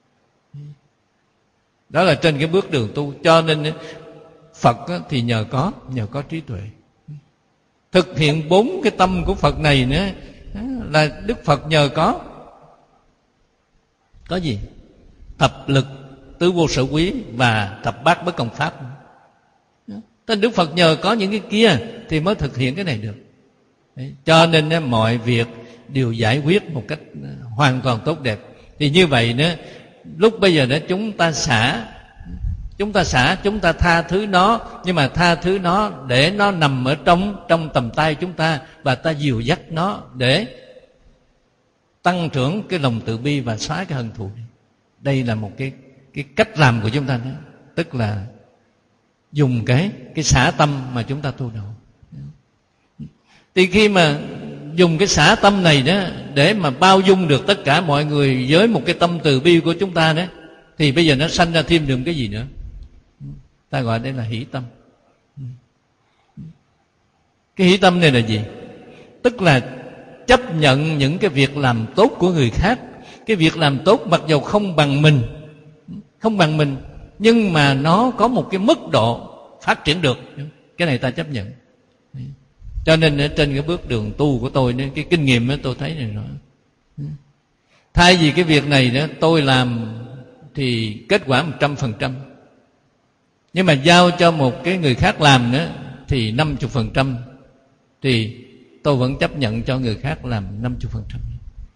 Đó là trên cái bước đường tu. Cho nên Phật thì nhờ có nhờ có trí tuệ, thực hiện bốn cái tâm của Phật này nữa, là Đức Phật nhờ có có gì? Thập lực, tứ vô sở quý và thập bát bất cộng pháp. Tên Đức Phật nhờ có những cái kia thì mới thực hiện cái này được. Đấy. Cho nên mọi việc đều giải quyết một cách hoàn toàn tốt đẹp. Thì như vậy nữa, lúc bây giờ đó chúng ta xả, chúng ta xả, chúng ta tha thứ nó, nhưng mà tha thứ nó để nó nằm ở trong trong tầm tay chúng ta, và ta dìu dắt nó để tăng trưởng cái lòng từ bi và xóa cái hận thù. Đây là một cái cái cách làm của chúng ta đó, tức là dùng cái cái xả tâm mà chúng ta tu đạo. Thì khi mà dùng cái xả tâm này đó để mà bao dung được tất cả mọi người với một cái tâm từ bi của chúng ta đó, thì bây giờ nó sanh ra thêm được cái gì nữa? Ta gọi đây là hỷ tâm. Cái hỷ tâm này là gì? Tức là chấp nhận những cái việc làm tốt của người khác. Cái việc làm tốt mặc dù không bằng mình, không bằng mình, nhưng mà nó có một cái mức độ phát triển được, cái này ta chấp nhận. Cho nên ở trên cái bước đường tu của tôi, cái kinh nghiệm đó tôi thấy này rõ. Thay vì cái việc này đó tôi làm thì kết quả một trăm phần trăm, nhưng mà giao cho một cái người khác làm nữa thì năm mươi phần trăm, thì tôi vẫn chấp nhận cho người khác làm năm mươi phần trăm.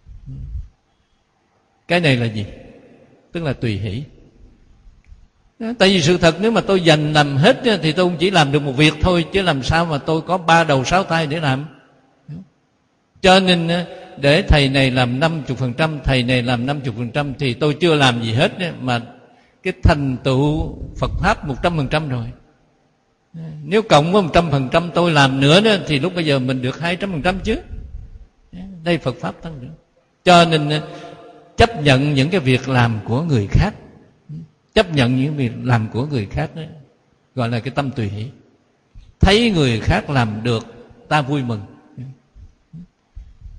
Cái này là gì? Tức là tùy hỷ. Tại vì sự thật nếu mà tôi dành làm hết thì tôi cũng chỉ làm được một việc thôi, chứ làm sao mà tôi có ba đầu sáu tay để làm. Cho nên để thầy này làm năm mươi phần trăm, thầy này làm năm mươi phần trăm, thì tôi chưa làm gì hết, mà cái thành tựu Phật Pháp một trăm phần trăm rồi. Nếu cộng với một trăm phần trăm tôi làm nữa đó, thì lúc bây giờ mình được hai trăm phần trăm chứ. Đây Phật Pháp tăng trưởng. Cho nên chấp nhận những cái việc làm của người khác, chấp nhận những việc làm của người khác đó, gọi là cái tâm tùy hỷ. Thấy người khác làm được, ta vui mừng.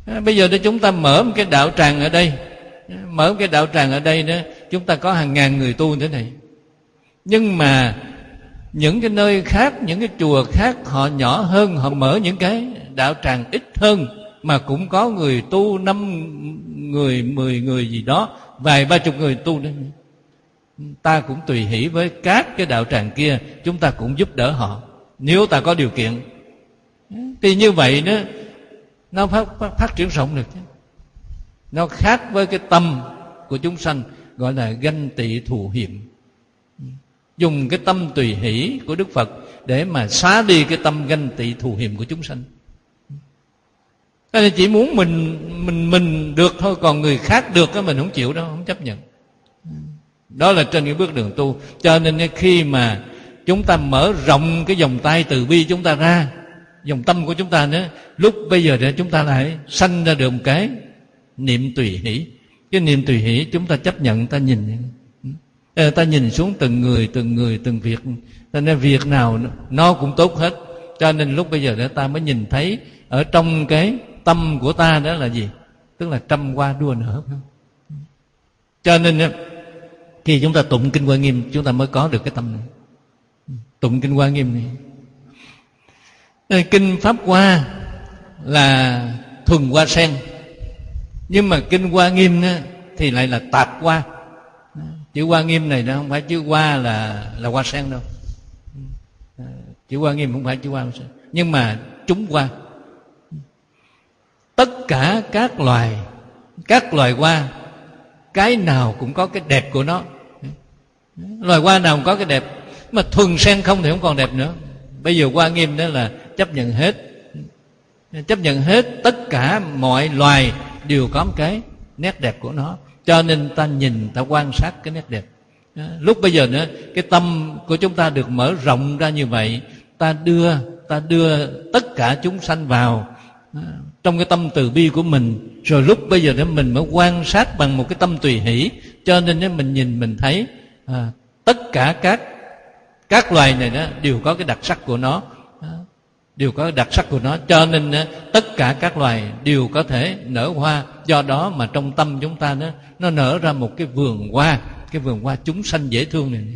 Bây giờ để chúng ta mở một cái đạo tràng ở đây, mở một cái đạo tràng ở đây đó, chúng ta có hàng ngàn người tu như thế này. Nhưng mà những cái nơi khác, những cái chùa khác họ nhỏ hơn, họ mở những cái đạo tràng ít hơn, mà cũng có người tu năm người, mười người gì đó, vài ba chục người tu đó. Ta cũng tùy hỷ với các cái đạo tràng kia, chúng ta cũng giúp đỡ họ nếu ta có điều kiện. Thì như vậy đó, nó phát, phát, phát triển rộng được chứ. Nó khác với cái tâm của chúng sanh gọi là ganh tị thù hiềm. Dùng cái tâm tùy hỷ của Đức Phật để mà xóa đi cái tâm ganh tị thù hiềm của chúng sanh. Thế nên chỉ muốn mình mình mình được thôi, còn người khác được đó mình không chịu đâu, không chấp nhận. Đó là trên cái bước đường tu. Cho nên khi mà chúng ta mở rộng cái vòng tay từ bi chúng ta ra, dòng tâm của chúng ta nữa, lúc bây giờ để chúng ta lại sanh ra được một cái niệm tùy hỷ. Cái niệm tùy hỷ chúng ta chấp nhận, ta nhìn, ta nhìn xuống từng người, từng người, từng việc. Cho nên việc nào nó cũng tốt hết. Cho nên lúc bây giờ để ta mới nhìn thấy ở trong cái tâm của ta đó là gì? Tức là trăm hoa đua nở. Cho nên khi chúng ta tụng Kinh Hoa Nghiêm, chúng ta mới có được cái tâm này. Tụng Kinh Hoa Nghiêm này, Kinh Pháp Hoa là thuần hoa sen, nhưng mà Kinh Hoa Nghiêm thì lại là tạp hoa. Chữ Hoa Nghiêm này nó không phải chữ hoa là là hoa sen đâu. Chữ Hoa Nghiêm không phải chữ hoa sen, nhưng mà chúng hoa. Tất cả các loài, các loài hoa, cái nào cũng có cái đẹp của nó. Loài hoa nào cũng có cái đẹp, mà thuần sen không thì không còn đẹp nữa. Bây giờ Hoa Nghiêm đó là chấp nhận hết, chấp nhận hết tất cả mọi loài đều có một cái nét đẹp của nó. Cho nên ta nhìn, ta quan sát cái nét đẹp. Lúc bây giờ nữa, cái tâm của chúng ta được mở rộng ra như vậy, ta đưa ta đưa tất cả chúng sanh vào trong cái tâm từ bi của mình. Rồi lúc bây giờ đó mình mới quan sát bằng một cái tâm tùy hỷ. Cho nên đó mình nhìn mình thấy à, tất cả các các loài này đó đều có cái đặc sắc của nó, đều có đặc sắc của nó. Cho nên đó, tất cả các loài đều có thể nở hoa. Do đó mà trong tâm chúng ta đó, nó nở ra một cái vườn hoa, cái vườn hoa chúng sanh dễ thương này.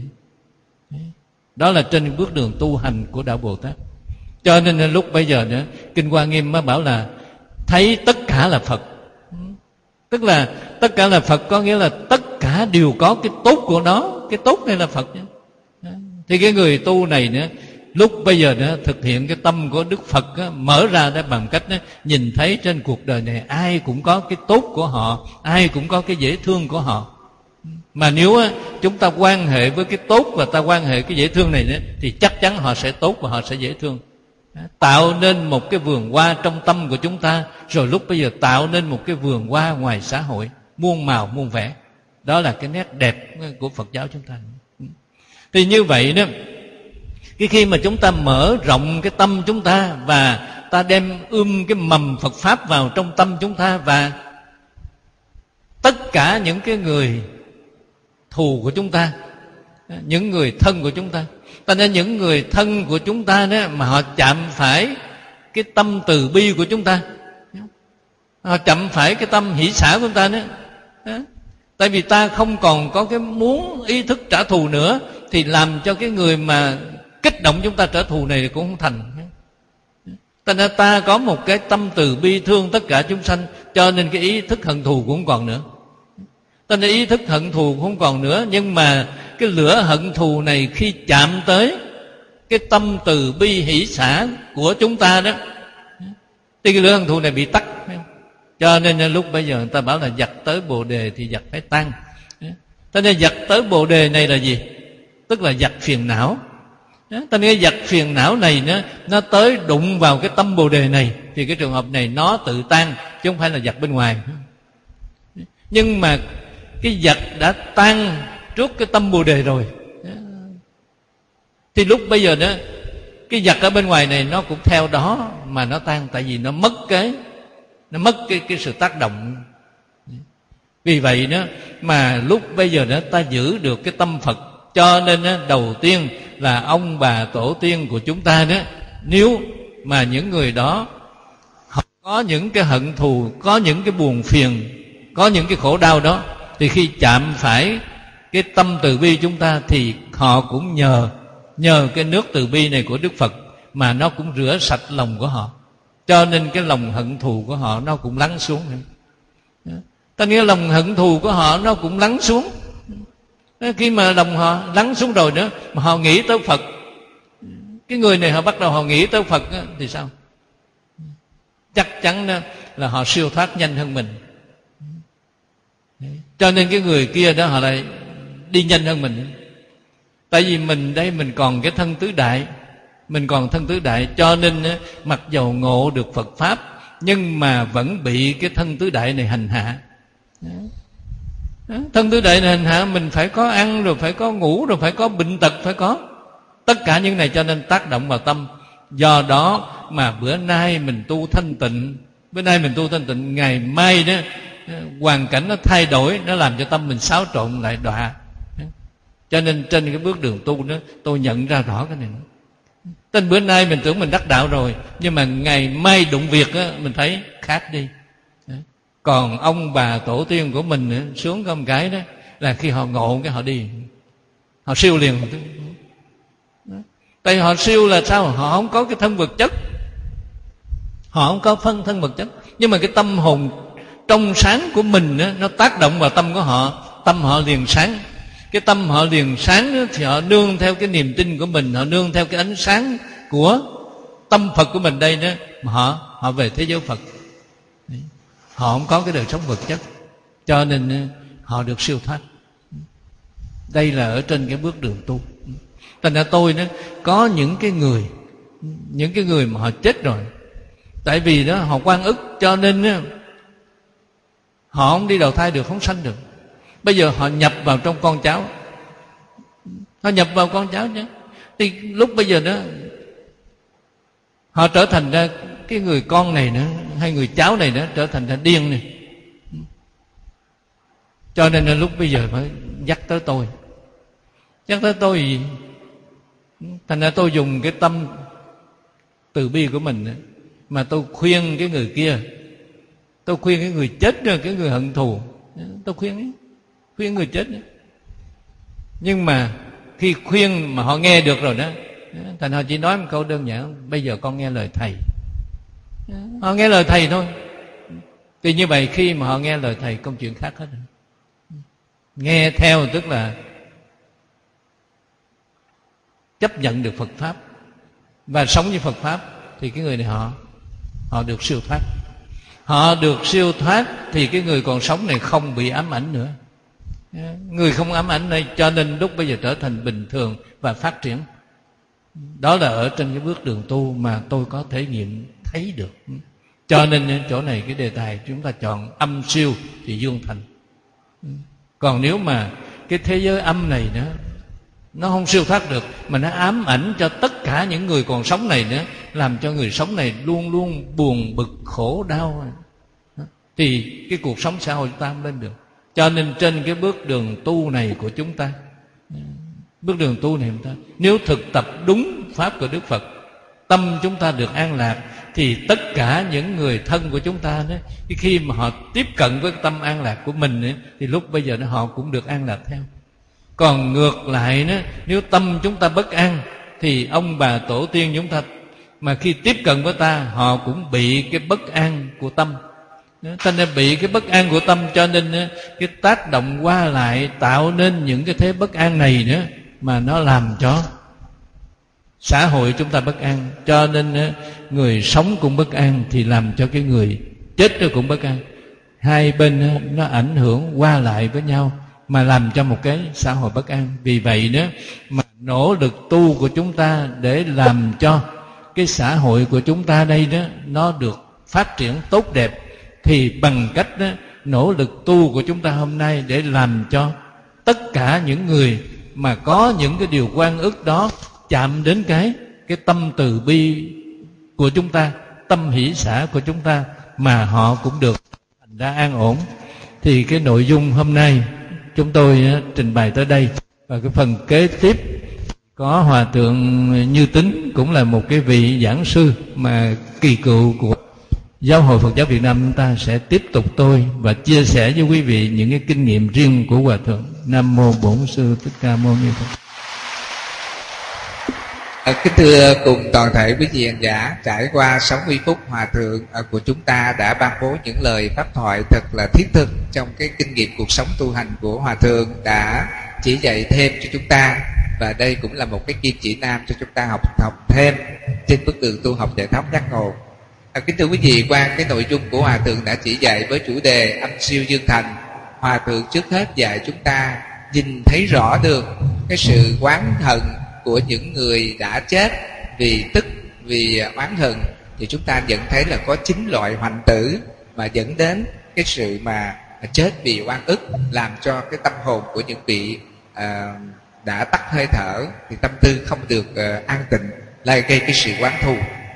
Đó là trên bước đường tu hành của Đạo Bồ Tát. Cho nên lúc bây giờ nữa, Kinh Hoa Nghiêm mới bảo là thấy tất cả là Phật. Tức là tất cả là Phật có nghĩa là tất cả đều có cái tốt của nó. Cái tốt này là Phật. Thì cái người tu này nữa, lúc bây giờ nữa thực hiện cái tâm của Đức Phật á, mở ra đó bằng cách đó, nhìn thấy trên cuộc đời này ai cũng có cái tốt của họ, ai cũng có cái dễ thương của họ. Mà nếu á, chúng ta quan hệ với cái tốt và ta quan hệ cái dễ thương này nữa, thì chắc chắn họ sẽ tốt và họ sẽ dễ thương. Tạo nên một cái vườn hoa trong tâm của chúng ta, rồi lúc bây giờ tạo nên một cái vườn hoa ngoài xã hội, muôn màu muôn vẻ. Đó là cái nét đẹp của Phật giáo chúng ta. Thì như vậy đó, cái khi mà chúng ta mở rộng cái tâm chúng ta, và ta đem ươm cái mầm Phật Pháp vào trong tâm chúng ta, và tất cả những cái người thù của chúng ta, những người thân của chúng ta, ta nên những người thân của chúng ta đó, mà họ chạm phải cái tâm từ bi của chúng ta, họ chạm phải cái tâm hỷ xả của chúng ta đó. Tại vì ta không còn có cái muốn ý thức trả thù nữa, thì làm cho cái người mà kích động chúng ta trả thù này cũng không thành. Thành ra ta có một cái tâm từ bi thương tất cả chúng sanh, cho nên cái ý thức hận thù cũng không còn nữa. Cho nên ý thức hận thù cũng không còn nữa. Nhưng mà cái lửa hận thù này khi chạm tới cái tâm từ bi hỷ xả của chúng ta đó, thì cái lửa hận thù này bị tắt. Cho nên lúc bây giờ người ta bảo là giặc tới Bồ Đề thì giặc phải tan. Cho nên giặc tới Bồ Đề này là gì? Tức là giặc phiền não. Cho nên cái giặc phiền não này nó, nó tới đụng vào cái tâm Bồ Đề này, thì cái trường hợp này nó tự tan, chứ không phải là giặc bên ngoài. Nhưng mà cái giặc đã tan trước cái tâm Bồ Đề rồi, thì lúc bây giờ đó, cái giặc ở bên ngoài này nó cũng theo đó mà nó tan. Tại vì nó mất cái Nó mất cái, cái sự tác động. Vì vậy đó mà lúc bây giờ đó ta giữ được cái tâm Phật. Cho nên đó, đầu tiên là ông bà tổ tiên của chúng ta đó, nếu mà những người đó có những cái hận thù, có những cái buồn phiền, có những cái khổ đau đó, thì khi chạm phải cái tâm từ bi chúng ta thì họ cũng nhờ nhờ cái nước từ bi này của Đức Phật mà nó cũng rửa sạch lòng của họ, cho nên cái lòng hận thù của họ nó cũng lắng xuống. Tất nhiên lòng hận thù của họ nó cũng lắng xuống. Khi mà lòng họ lắng xuống rồi nữa mà họ nghĩ tới Phật, cái người này họ bắt đầu họ nghĩ tới Phật đó, thì sao? Chắc chắn đó là họ siêu thoát nhanh hơn mình. Cho nên cái người kia đó họ lại đi nhanh hơn mình. Tại vì mình đây mình còn cái thân tứ đại, mình còn thân tứ đại, cho nên mặc dầu ngộ được Phật Pháp nhưng mà vẫn bị cái thân tứ đại này hành hạ. Thân tứ đại này hành hạ, mình phải có ăn, rồi phải có ngủ, rồi phải có bệnh tật, phải có tất cả những này, cho nên tác động vào tâm. Do đó mà bữa nay mình tu thanh tịnh, bữa nay mình tu thanh tịnh, ngày mai đó hoàn cảnh nó thay đổi, nó làm cho tâm mình xáo trộn lại đọa. Cho nên trên cái bước đường tu đó tôi nhận ra rõ cái này. Tên bữa nay mình tưởng mình đắc đạo rồi, nhưng mà ngày mai đụng việc á, mình thấy khác đi. Còn ông bà tổ tiên của mình sướng có một cái đó là khi họ ngộ cái họ đi, họ siêu liền. Tại họ siêu là sao? Họ không có cái thân vật chất, họ không có phân thân vật chất, nhưng mà cái tâm hồn trong sáng của mình đó, nó tác động vào tâm của họ, tâm họ liền sáng. Cái tâm họ liền sáng đó, thì họ nương theo cái niềm tin của mình, họ nương theo cái ánh sáng của tâm Phật của mình đây đó, mà họ họ về thế giới Phật. Họ không có cái đời sống vật chất, cho nên họ được siêu thoát. Đây là ở trên cái bước đường tu. Thành ra tôi đó có những cái người, những cái người mà họ chết rồi, tại vì đó họ oan ức, cho nên đó, họ không đi đầu thai được, không sanh được. Bây giờ họ nhập vào trong con cháu, họ nhập vào con cháu chứ. Thì lúc bây giờ đó họ trở thành ra cái người con này nữa, hay người cháu này nữa trở thành ra điên này. Cho nên là lúc bây giờ phải dắt tới tôi. Dắt tới tôi gì? Thành ra tôi dùng cái tâm từ bi của mình đó, mà tôi khuyên cái người kia, tôi khuyên cái người chết rồi, cái người hận thù, tôi khuyên khuyên người chết đó. Nhưng mà khi khuyên mà họ nghe được rồi đó, thành họ chỉ nói một câu đơn giản: bây giờ con nghe lời thầy. Họ nghe lời thầy thôi. Thì như vậy khi mà họ nghe lời thầy, công chuyện khác hết rồi. Nghe theo tức là chấp nhận được Phật Pháp và sống với Phật Pháp, thì cái người này họ họ được siêu thoát. Họ được siêu thoát thì cái người còn sống này không bị ám ảnh nữa. Người không ám ảnh này, cho nên lúc bây giờ trở thành bình thường và phát triển. Đó là ở trên cái bước đường tu mà tôi có thể nghiệm thấy được. Cho nên chỗ này cái đề tài chúng ta chọn âm siêu thì dương thành. Còn nếu mà cái thế giới âm này nữa, nó không siêu thoát được, mà nó ám ảnh cho tất cả những người còn sống này nữa, làm cho người sống này luôn luôn buồn bực khổ đau, thì cái cuộc sống xã hội chúng ta không lên được. Cho nên trên cái bước đường tu này của chúng ta, bước đường tu này chúng ta, nếu thực tập đúng pháp của Đức Phật, tâm chúng ta được an lạc, thì tất cả những người thân của chúng ta đó, khi mà họ tiếp cận với tâm an lạc của mình ấy, thì lúc bây giờ đó, họ cũng được an lạc theo. Còn ngược lại đó, nếu tâm chúng ta bất an, thì ông bà tổ tiên chúng ta mà khi tiếp cận với ta, họ cũng bị cái bất an của tâm. Cho nên bị cái bất an của tâm, cho nên cái tác động qua lại tạo nên những cái thế bất an này nữa, mà nó làm cho xã hội chúng ta bất an. Cho nên người sống cũng bất an, thì làm cho cái người chết nó cũng bất an. Hai bên nó ảnh hưởng qua lại với nhau, mà làm cho một cái xã hội bất an. Vì vậy đó mà nỗ lực tu của chúng ta để làm cho cái xã hội của chúng ta đây đó nó được phát triển tốt đẹp, thì bằng cách đó, nỗ lực tu của chúng ta hôm nay để làm cho tất cả những người mà có những cái điều oan ức đó chạm đến cái cái tâm từ bi của chúng ta, tâm hỷ xả của chúng ta, mà họ cũng được thành ra an ổn. Thì cái nội dung hôm nay chúng tôi trình bày tới đây. Và cái phần kế tiếp có Hòa Thượng Như Tính, cũng là một cái vị giảng sư mà kỳ cựu của Giáo hội Phật giáo Việt Nam chúng ta sẽ tiếp tục tôi và chia sẻ với quý vị những cái kinh nghiệm riêng của Hòa Thượng. Nam Mô Bổn Sư Thích Ca Mâu Ni Phật. Kính thưa cùng toàn thể quý vị hành giả, trải qua sáu mươi phút, Hòa Thượng của chúng ta đã ban bố những lời pháp thoại thật là thiết thực trong cái kinh nghiệm cuộc sống tu hành của Hòa Thượng, đã chỉ dạy thêm cho chúng ta, và đây cũng là một cái kim chỉ nam cho chúng ta học học thêm trên bước đường tu học giải thoát giác ngộ. À, kính thưa quý vị, qua cái nội dung của Hòa Thượng đã chỉ dạy với chủ đề âm siêu dương thành, Hòa Thượng trước hết dạy chúng ta nhìn thấy rõ được cái sự oán hận của những người đã chết vì tức, vì oán hận, thì chúng ta nhận thấy là có chín loại hoành tử mà dẫn đến cái sự mà chết vì oan ức, làm cho cái tâm hồn của những vị à, đã tắt hơi thở thì tâm tư không được à, an tịnh, lại gây cái sự oán thù.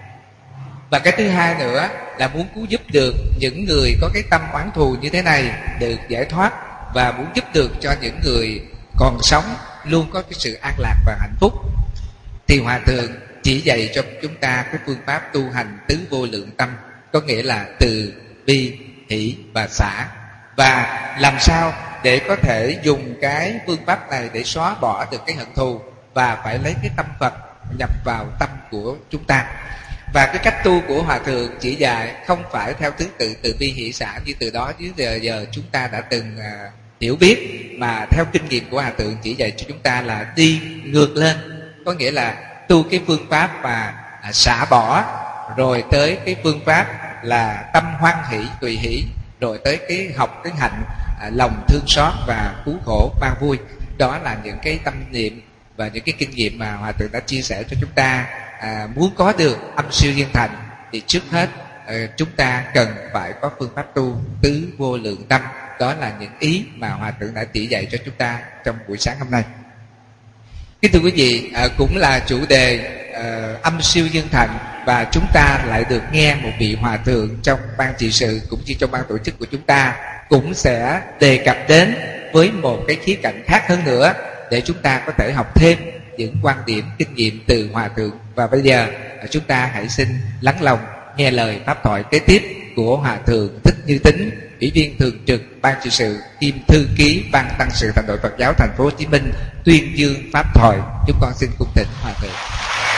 Và cái thứ hai nữa là muốn cứu giúp được những người có cái tâm oán thù như thế này được giải thoát, và muốn giúp được cho những người còn sống luôn có cái sự an lạc và hạnh phúc, thì Hòa Thượng chỉ dạy cho chúng ta cái phương pháp tu hành tứ vô lượng tâm, có nghĩa là từ bi, hỷ và xả. Và làm sao để có thể dùng cái phương pháp này để xóa bỏ được cái hận thù, và phải lấy cái tâm Phật nhập vào tâm của chúng ta. Và cái cách tu của Hòa Thượng chỉ dạy không phải theo thứ tự từ bi hỷ xả như từ đó chứ giờ, giờ chúng ta đã từng uh, hiểu biết, mà theo kinh nghiệm của Hòa Thượng chỉ dạy cho chúng ta là đi ngược lên, có nghĩa là tu cái phương pháp mà à, xả bỏ, rồi tới cái phương pháp là tâm hoan hỷ tùy hỷ, rồi tới cái học cái hạnh à, lòng thương xót và cứu khổ ban vui. Đó là những cái tâm niệm và những cái kinh nghiệm mà Hòa Thượng đã chia sẻ cho chúng ta. À, muốn có được âm siêu dương thành thì trước hết à, chúng ta cần phải có phương pháp tu tứ vô lượng tâm. Đó là những ý mà Hòa Thượng đã chỉ dạy cho chúng ta trong buổi sáng hôm nay. Kính thưa quý vị, à, cũng là chủ đề à, âm siêu dương thành, và chúng ta lại được nghe một vị Hòa Thượng trong ban trị sự cũng như trong ban tổ chức của chúng ta cũng sẽ đề cập đến với một cái khía cạnh khác hơn nữa, để chúng ta có thể học thêm những quan điểm kinh nghiệm từ Hòa Thượng. Và bây giờ à, chúng ta hãy xin lắng lòng nghe lời pháp thoại kế tiếp của Hòa Thượng Thích Như Tính, Ủy viên thường trực ban trị sự kiêm thư ký ban tăng sự thành đội Phật giáo thành phố Hồ Chí Minh, tuyên dương pháp thoại. Chúng con xin cung thỉnh Hòa Thượng.